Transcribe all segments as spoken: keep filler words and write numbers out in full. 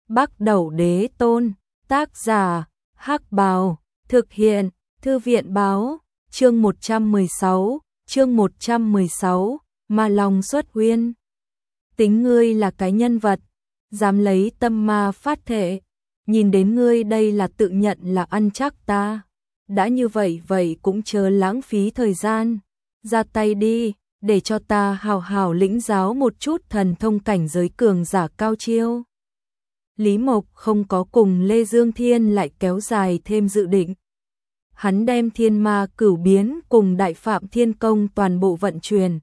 Bắc Đẩu Đế Tôn, tác giả, Hắc Bào, thực hiện, Thư viện báo, chương một trăm mười sáu, chương một trăm mười sáu, Ma Long xuất huyên. Tính ngươi là cái nhân vật, dám lấy tâm ma phát thể, nhìn đến ngươi đây là tự nhận là ăn chắc ta. Đã như vậy vậy cũng chớ lãng phí thời gian, ra tay đi, để cho ta hào hào lĩnh giáo một chút thần thông cảnh giới cường giả cao chiêu. Lý Mộc không có cùng Lê Dương Thiên lại kéo dài thêm dự định. Hắn đem thiên ma cửu biến cùng đại phạm thiên công toàn bộ vận chuyển.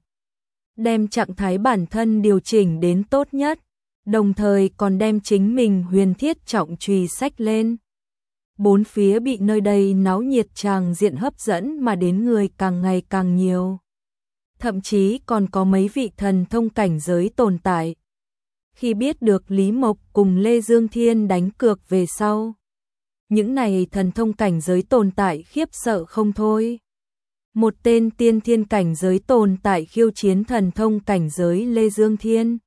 Đem trạng thái bản thân điều chỉnh đến tốt nhất, đồng thời còn đem chính mình huyền thiết trọng chùy sách lên. Bốn phía bị nơi đây náo nhiệt tràng diện hấp dẫn mà đến người càng ngày càng nhiều. Thậm chí còn có mấy vị thần thông cảnh giới tồn tại. Khi biết được Lý Mộc cùng Lê Dương Thiên đánh cược về sau, những này thần thông cảnh giới tồn tại khiếp sợ không thôi. Một tên tiên thiên cảnh giới tồn tại khiêu chiến thần thông cảnh giới Lê Dương Thiên.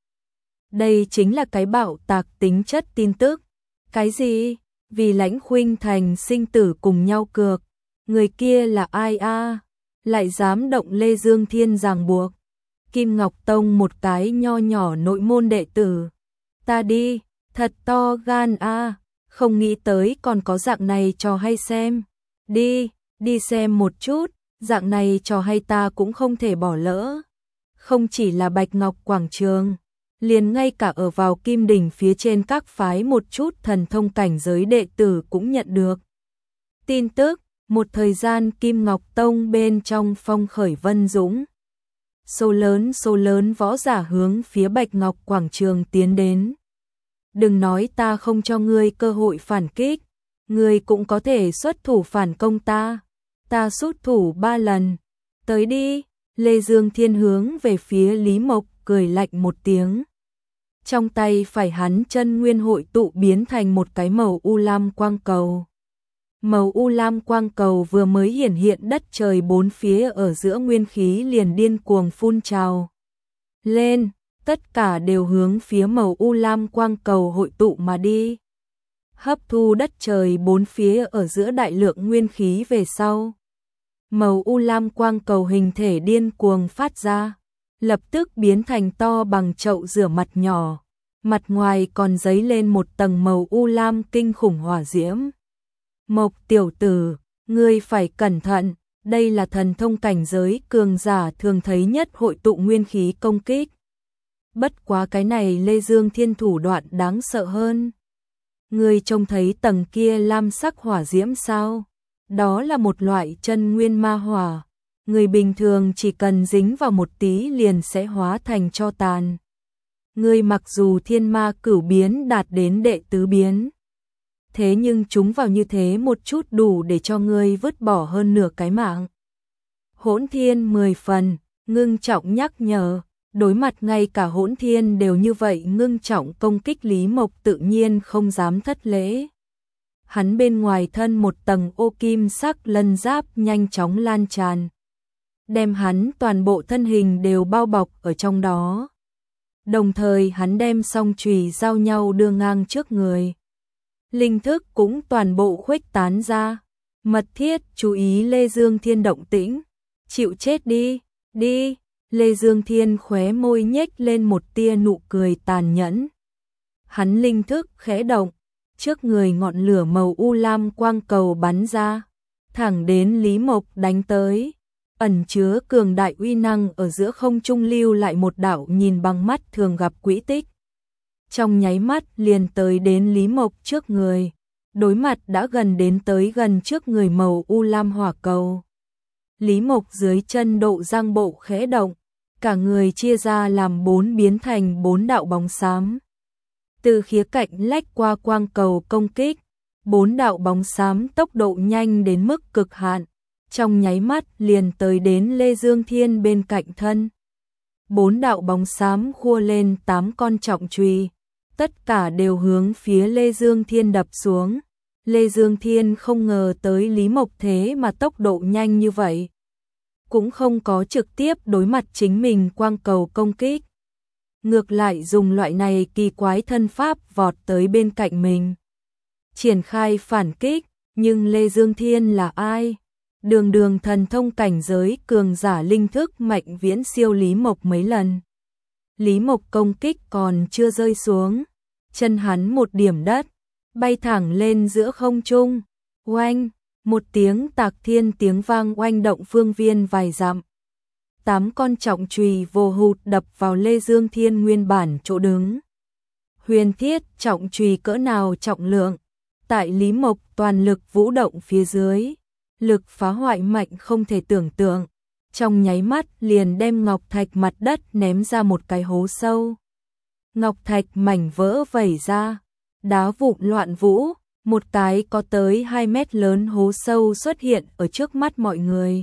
Đây chính là cái bạo tạc tính chất tin tức. Cái gì? Vì Lãnh Khuynh Thành sinh tử cùng nhau cược. Người kia là ai a? Lại dám động Lê Dương Thiên ràng buộc. Kim Ngọc Tông một cái nho nhỏ nội môn đệ tử. Ta đi, thật to gan a, không nghĩ tới còn có dạng này trò hay xem. Đi, đi xem một chút, dạng này trò hay ta cũng không thể bỏ lỡ. Không chỉ là Bạch Ngọc Quảng Trường, liền ngay cả ở vào Kim Đỉnh phía trên các phái một chút thần thông cảnh giới đệ tử cũng nhận được tin tức. Một thời gian Kim Ngọc Tông bên trong phong khởi vân dũng. Số lớn số lớn võ giả hướng phía Bạch Ngọc Quảng Trường tiến đến. Đừng nói ta không cho ngươi cơ hội phản kích, ngươi cũng có thể xuất thủ phản công ta. Ta xuất thủ ba lần. Tới đi, Lê Dương Thiên hướng về phía Lý Mộc cười lạnh một tiếng. Trong tay phải hắn chân nguyên hội tụ biến thành một cái màu u lam quang cầu. Màu u lam quang cầu vừa mới hiển hiện đất trời bốn phía ở giữa nguyên khí liền điên cuồng phun trào lên, tất cả đều hướng phía màu u lam quang cầu hội tụ mà đi. Hấp thu đất trời bốn phía ở giữa đại lượng nguyên khí về sau. Màu u lam quang cầu hình thể điên cuồng phát ra, lập tức biến thành to bằng chậu rửa mặt nhỏ, mặt ngoài còn dấy lên một tầng màu u lam kinh khủng hỏa diễm. Mộc tiểu tử, ngươi phải cẩn thận, đây là thần thông cảnh giới cường giả thường thấy nhất hội tụ nguyên khí công kích. Bất quá cái này Lê Dương Thiên thủ đoạn đáng sợ hơn. Ngươi trông thấy tầng kia lam sắc hỏa diễm sao? Đó là một loại chân nguyên ma hỏa. Người bình thường chỉ cần dính vào một tí liền sẽ hóa thành tro tàn. Ngươi mặc dù thiên ma cửu biến đạt đến đệ tứ biến, thế nhưng chúng vào như thế một chút đủ để cho ngươi vứt bỏ hơn nửa cái mạng. Hỗn Thiên mười phần, ngưng trọng nhắc nhở, đối mặt ngay cả Hỗn Thiên đều như vậy ngưng trọng công kích Lý Mộc tự nhiên không dám thất lễ. Hắn bên ngoài thân một tầng ô kim sắc lân giáp nhanh chóng lan tràn, đem hắn toàn bộ thân hình đều bao bọc ở trong đó. Đồng thời hắn đem song chùy giao nhau đưa ngang trước người. Linh thức cũng toàn bộ khuếch tán ra, mật thiết chú ý Lê Dương Thiên động tĩnh. Chịu chết đi, đi. Lê Dương Thiên khóe môi nhếch lên một tia nụ cười tàn nhẫn. Hắn linh thức khẽ động, trước người ngọn lửa màu u lam quang cầu bắn ra, thẳng đến Lý Mộc đánh tới. Ẩn chứa cường đại uy năng ở giữa không trung lưu lại một đạo nhìn bằng mắt thường gặp quỹ tích. Trong nháy mắt liền tới đến Lý Mộc trước người, đối mặt đã gần đến tới gần trước người màu u lam hỏa cầu. Lý Mộc dưới chân độ giang bộ khẽ động, cả người chia ra làm bốn biến thành bốn đạo bóng xám. Từ khía cạnh lách qua quang cầu công kích, bốn đạo bóng xám tốc độ nhanh đến mức cực hạn, trong nháy mắt liền tới đến Lê Dương Thiên bên cạnh thân. Bốn đạo bóng xám khua lên tám con trọng chùy, tất cả đều hướng phía Lê Dương Thiên đập xuống. Lê Dương Thiên không ngờ tới Lý Mộc thế mà tốc độ nhanh như vậy, cũng không có trực tiếp đối mặt chính mình quang cầu công kích, ngược lại dùng loại này kỳ quái thân pháp vọt tới bên cạnh mình. Triển khai phản kích, nhưng Lê Dương Thiên là ai? Đường đường thần thông cảnh giới cường giả linh thức mạnh viễn siêu Lý Mộc mấy lần. Lý Mộc công kích còn chưa rơi xuống, chân hắn một điểm đất, bay thẳng lên giữa không trung. Oanh, một tiếng tạc thiên tiếng vang oanh động phương viên vài dặm. Tám con trọng chùy vồ hụt đập vào Lê Dương Thiên nguyên bản chỗ đứng. Huyền thiết trọng chùy cỡ nào trọng lượng, tại Lý Mộc toàn lực vũ động phía dưới, lực phá hoại mạnh không thể tưởng tượng, trong nháy mắt liền đem ngọc thạch mặt đất ném ra một cái hố sâu. Ngọc thạch mảnh vỡ vẩy ra, đá vụn loạn vũ, một cái có tới hai mét lớn hố sâu xuất hiện ở trước mắt mọi người.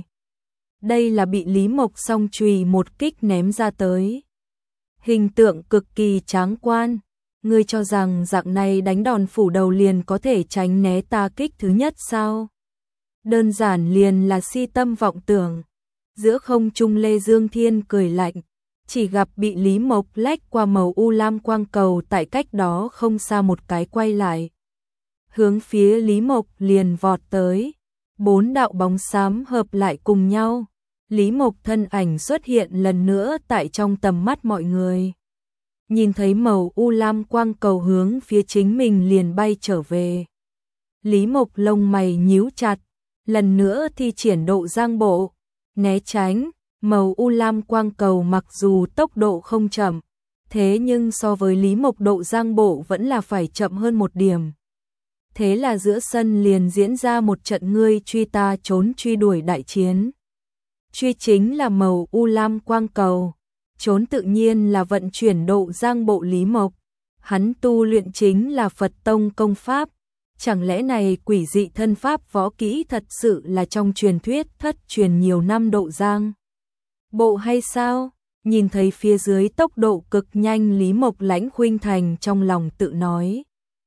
Đây là bị Lý Mộc song chùy một kích ném ra tới. Hình tượng cực kỳ tráng quan. Ngươi cho rằng dạng này đánh đòn phủ đầu liền có thể tránh né ta kích thứ nhất sao? Đơn giản liền là si tâm vọng tưởng. Giữa không trung Lê Dương Thiên cười lạnh, chỉ gặp bị Lý Mộc lách qua màu u lam quang cầu tại cách đó không xa một cái quay lại. Hướng phía Lý Mộc liền vọt tới, bốn đạo bóng xám hợp lại cùng nhau. Lý Mộc thân ảnh xuất hiện lần nữa tại trong tầm mắt mọi người. Nhìn thấy màu u lam quang cầu hướng phía chính mình liền bay trở về. Lý Mộc lông mày nhíu chặt, lần nữa thi triển độ giang bộ, né tránh. Màu u lam quang cầu mặc dù tốc độ không chậm, thế nhưng so với Lý Mộc độ giang bộ vẫn là phải chậm hơn một điểm. Thế là giữa sân liền diễn ra một trận ngươi truy ta trốn truy đuổi đại chiến. Truy chính là màu u lam quang cầu, trốn tự nhiên là vận chuyển độ giang bộ Lý Mộc. Hắn tu luyện chính là Phật tông công pháp, chẳng lẽ này quỷ dị thân pháp võ kỹ thật sự là trong truyền thuyết thất truyền nhiều năm độ giang bộ hay sao? Nhìn thấy phía dưới tốc độ cực nhanh Lý Mộc Lãnh khuynh thành trong lòng tự nói.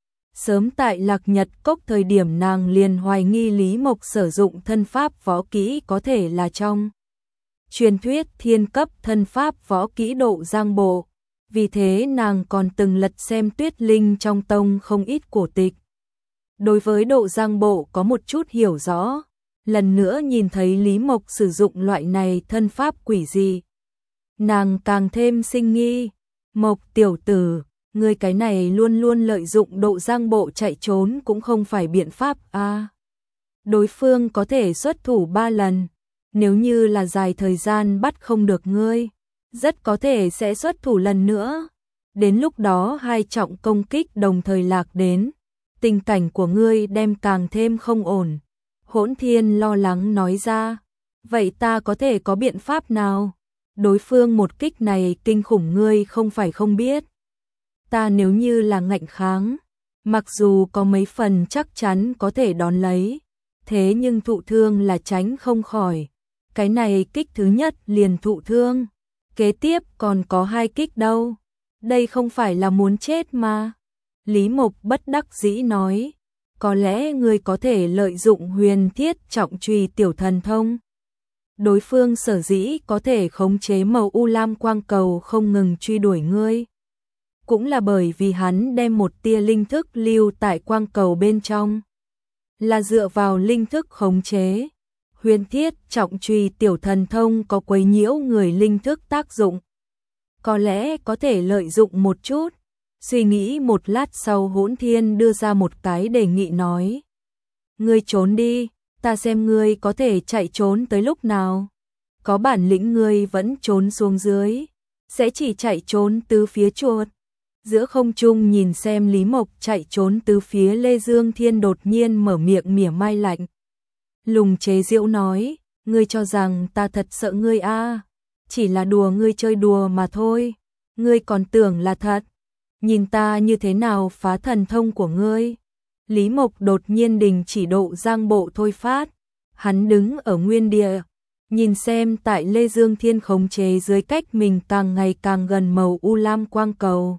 Sớm tại Lạc Nhật Cốc thời điểm nàng liền hoài nghi Lý Mộc sử dụng thân pháp võ kỹ có thể là trong truyền thuyết thiên cấp thân pháp võ kỹ độ giang bộ, vì thế nàng còn từng lật xem Tuyết Linh trong tông không ít cổ tịch. Đối với độ giang bộ có một chút hiểu rõ, lần nữa nhìn thấy Lý Mộc sử dụng loại này thân pháp quỷ dị, nàng càng thêm sinh nghi. Mộc tiểu tử, ngươi cái này luôn luôn lợi dụng độ giang bộ chạy trốn cũng không phải biện pháp a. À, đối phương có thể xuất thủ ba lần, nếu như là dài thời gian bắt không được ngươi, rất có thể sẽ xuất thủ lần nữa. Đến lúc đó hai trọng công kích đồng thời lạc đến, tình cảnh của ngươi đem càng thêm không ổn. Hỗn Thiên lo lắng nói ra, vậy ta có thể có biện pháp nào? Đối phương một kích này kinh khủng ngươi không phải không biết. Ta nếu như là ngạnh kháng, mặc dù có mấy phần chắc chắn có thể đón lấy, thế nhưng thụ thương là tránh không khỏi. Cái này kích thứ nhất liền thụ thương, kế tiếp còn có hai kích đâu. Đây không phải là muốn chết mà. Lý Mộc bất đắc dĩ nói, có lẽ ngươi có thể lợi dụng huyền thiết trọng truy tiểu thần thông. Đối phương sở dĩ có thể khống chế màu u lam quang cầu không ngừng truy đuổi ngươi, cũng là bởi vì hắn đem một tia linh thức lưu tại quang cầu bên trong, là dựa vào linh thức khống chế. Huyền thiết trọng truy tiểu thần thông có quấy nhiễu người linh thức tác dụng, có lẽ có thể lợi dụng một chút. Suy nghĩ một lát sau Hỗn Thiên đưa ra một cái đề nghị nói, ngươi trốn đi, ta xem ngươi có thể chạy trốn tới lúc nào. Có bản lĩnh ngươi vẫn trốn xuống dưới, sẽ chỉ chạy trốn từ phía chuột. Giữa không trung nhìn xem Lý Mộc chạy trốn từ phía Lê Dương Thiên đột nhiên mở miệng mỉa mai lạnh lùng chế giễu nói, ngươi cho rằng ta thật sợ ngươi a? À? Chỉ là đùa ngươi chơi đùa mà thôi, ngươi còn tưởng là thật. Nhìn ta như thế nào phá thần thông của ngươi. Lý Mộc đột nhiên đình chỉ độ giang bộ thôi phát, hắn đứng ở nguyên địa, nhìn xem tại Lê Dương Thiên khống chế dưới cách mình càng ngày càng gần màu u lam quang cầu.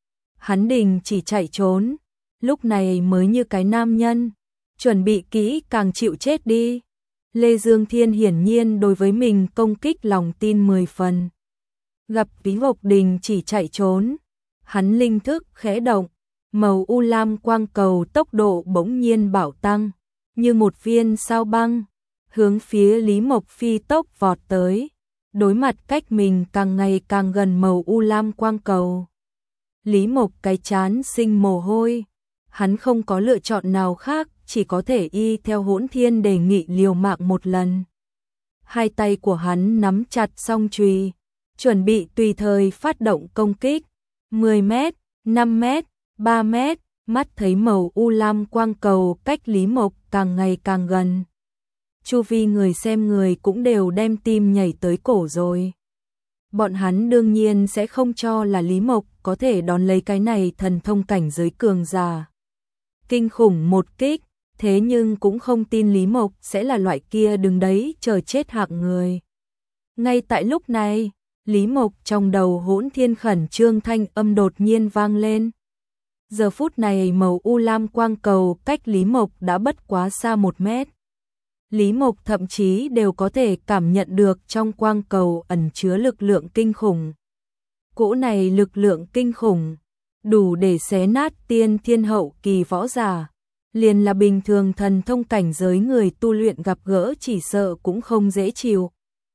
Hắn đình chỉ chạy trốn, lúc này mới như cái nam nhân, chuẩn bị kỹ càng chịu chết đi. Lê Dương Thiên hiển nhiên đối với mình công kích lòng tin mười phần. gặp Lý Mộc đình chỉ chạy trốn. Hắn linh thức khẽ động, màu u lam quang cầu tốc độ bỗng nhiên bạo tăng, như một viên sao băng, hướng phía Lý Mộc phi tốc vọt tới, đối mặt cách mình càng ngày càng gần màu u lam quang cầu. Lý Mộc cái chán sinh mồ hôi, hắn không có lựa chọn nào khác, chỉ có thể y theo Hỗn Thiên đề nghị liều mạng một lần. Hai tay của hắn nắm chặt song chùy, chuẩn bị tùy thời phát động công kích. mười mét, năm mét, ba mét, mắt thấy màu u lam quang cầu cách Lý Mộc càng ngày càng gần. Chu vi người xem người cũng đều đem tim nhảy tới cổ rồi. Bọn hắn đương nhiên sẽ không cho là Lý Mộc có thể đón lấy cái này thần thông cảnh giới cường giả. Kinh khủng một kích, thế nhưng cũng không tin Lý Mộc sẽ là loại kia đứng đấy chờ chết hạng người. Ngay tại lúc này, Lý Mộc trong đầu Hỗn Thiên khẩn trương thanh âm đột nhiên vang lên. Giờ phút này màu u lam quang cầu cách Lý Mộc đã bất quá xa một mét. Lý Mộc thậm chí đều có thể cảm nhận được trong quang cầu ẩn chứa lực lượng kinh khủng. Cỗ này lực lượng kinh khủng, đủ để xé nát tiên thiên hậu kỳ võ giả. Liền là bình thường thần thông cảnh giới người tu luyện gặp gỡ chỉ sợ cũng không dễ chịu.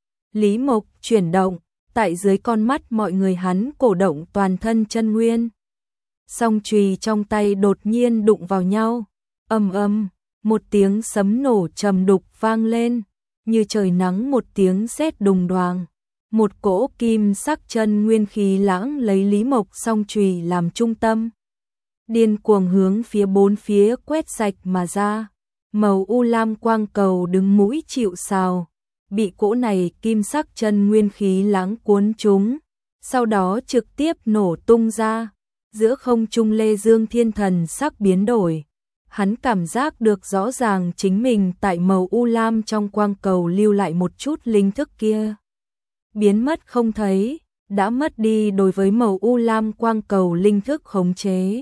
Lý Mộc chuyển động, tại dưới con mắt mọi người hắn cổ động toàn thân chân nguyên. Song chùy trong tay đột nhiên đụng vào nhau, ầm ầm, một tiếng sấm nổ trầm đục vang lên, như trời nắng một tiếng sét đùng đoàng. Một cỗ kim sắc chân nguyên khí lãng lấy Lý Mộc song chùy làm trung tâm, điên cuồng hướng phía bốn phía quét sạch mà ra. Màu u lam quang cầu đứng mũi chịu sào, bị cỗ này kim sắc chân nguyên khí lãng cuốn trúng, sau đó trực tiếp nổ tung ra. Giữa không trung Lê Dương Thiên thần sắc biến đổi, hắn cảm giác được rõ ràng chính mình tại màu u lam trong quang cầu lưu lại một chút linh thức kia biến mất không thấy, đã mất đi đối với màu u lam quang cầu linh thức khống chế.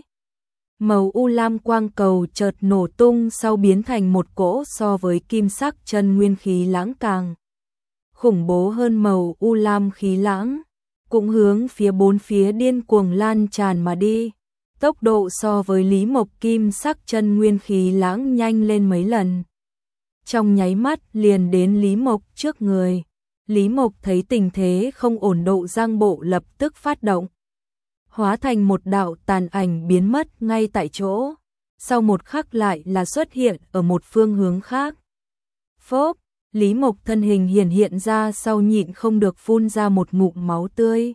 Màu u lam quang cầu chợt nổ tung sau biến thành một cỗ so với kim sắc chân nguyên khí lãng càng khủng bố hơn màu u lam khí lãng, cũng hướng phía bốn phía điên cuồng lan tràn mà đi. Tốc độ so với Lý Mộc kim sắc chân nguyên khí lãng nhanh lên mấy lần. Trong nháy mắt liền đến Lý Mộc trước người. Lý Mộc thấy tình thế không ổn, độ giang bộ lập tức phát động, hóa thành một đạo tàn ảnh biến mất ngay tại chỗ. Sau một khắc lại là xuất hiện ở một phương hướng khác. Phốp, Lý Mộc thân hình hiển hiện ra sau nhịn không được phun ra một ngụm máu tươi.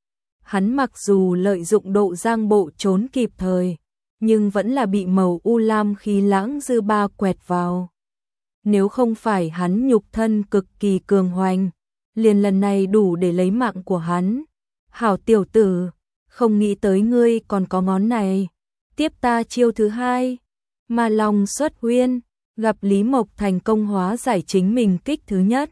Hắn mặc dù lợi dụng độ giang bộ trốn kịp thời, nhưng vẫn là bị màu u lam khí lãng dư ba quẹt vào. Nếu không phải hắn nhục thân cực kỳ cường hoành, liền lần này đủ để lấy mạng của hắn. Hảo tiểu tử, không nghĩ tới ngươi còn có ngón này. Tiếp ta chiêu thứ hai. Ma Long xuất huyên, gặp Lý Mộc thành công hóa giải chính mình kích thứ nhất.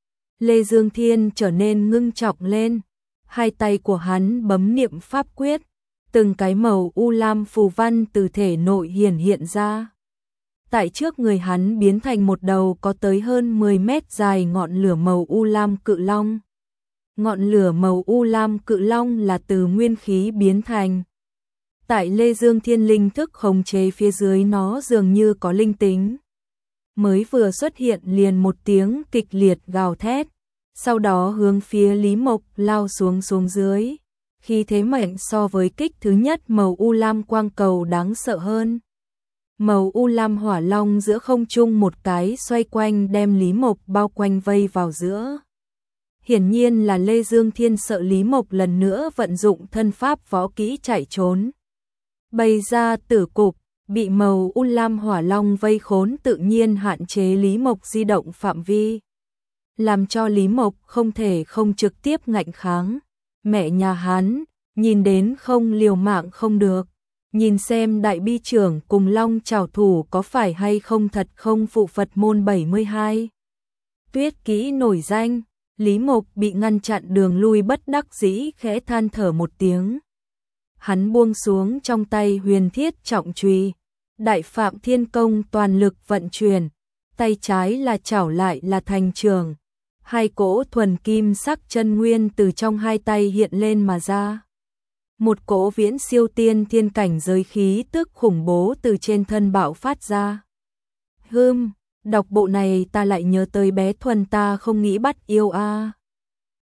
Lê Dương Thiên trở nên ngưng trọng lên. Hai tay của hắn bấm niệm pháp quyết, từng cái màu u lam phù văn từ thể nội hiển hiện ra. Tại trước người hắn biến thành một đầu có tới hơn mười mét dài ngọn lửa màu u lam cự long. Ngọn lửa màu u lam cự long là từ nguyên khí biến thành. Tại Lê Dương Thiên linh thức khống chế phía dưới nó dường như có linh tính. Mới vừa xuất hiện liền một tiếng kịch liệt gào thét, sau đó hướng phía Lý Mộc lao xuống xuống dưới. Khi thế mạnh so với kích thứ nhất màu u lam quang cầu đáng sợ hơn. Màu u lam hỏa long giữa không trung một cái xoay quanh đem Lý Mộc bao quanh vây vào giữa. Hiển nhiên là Lê Dương Thiên sợ Lý Mộc lần nữa vận dụng thân pháp võ kỹ chạy trốn. Bày ra tử cục, bị màu u lam hỏa long vây khốn tự nhiên hạn chế Lý Mộc di động phạm vi, làm cho Lý Mộc không thể không trực tiếp ngạnh kháng. Mẹ nhà hắn, nhìn đến không liều mạng không được. Nhìn xem đại bi trưởng cùng long trảo thủ có phải hay không thật không phụ Phật môn bảy mươi hai. Tuyết kỹ nổi danh, Lý Mộc bị ngăn chặn đường lui bất đắc dĩ khẽ than thở một tiếng. Hắn buông xuống trong tay huyền thiết trọng chùy, đại phạm thiên công toàn lực vận chuyển, tay trái là chảo lại là thành trường. hai cỗ thuần kim sắc chân nguyên từ trong hai tay hiện lên mà ra. Một cỗ viễn siêu tiên thiên cảnh giới khí tức khủng bố từ trên thân bạo phát ra. Hừm, đọc bộ này ta lại nhớ tới bé Thuần ta không nghĩ bắt yêu a.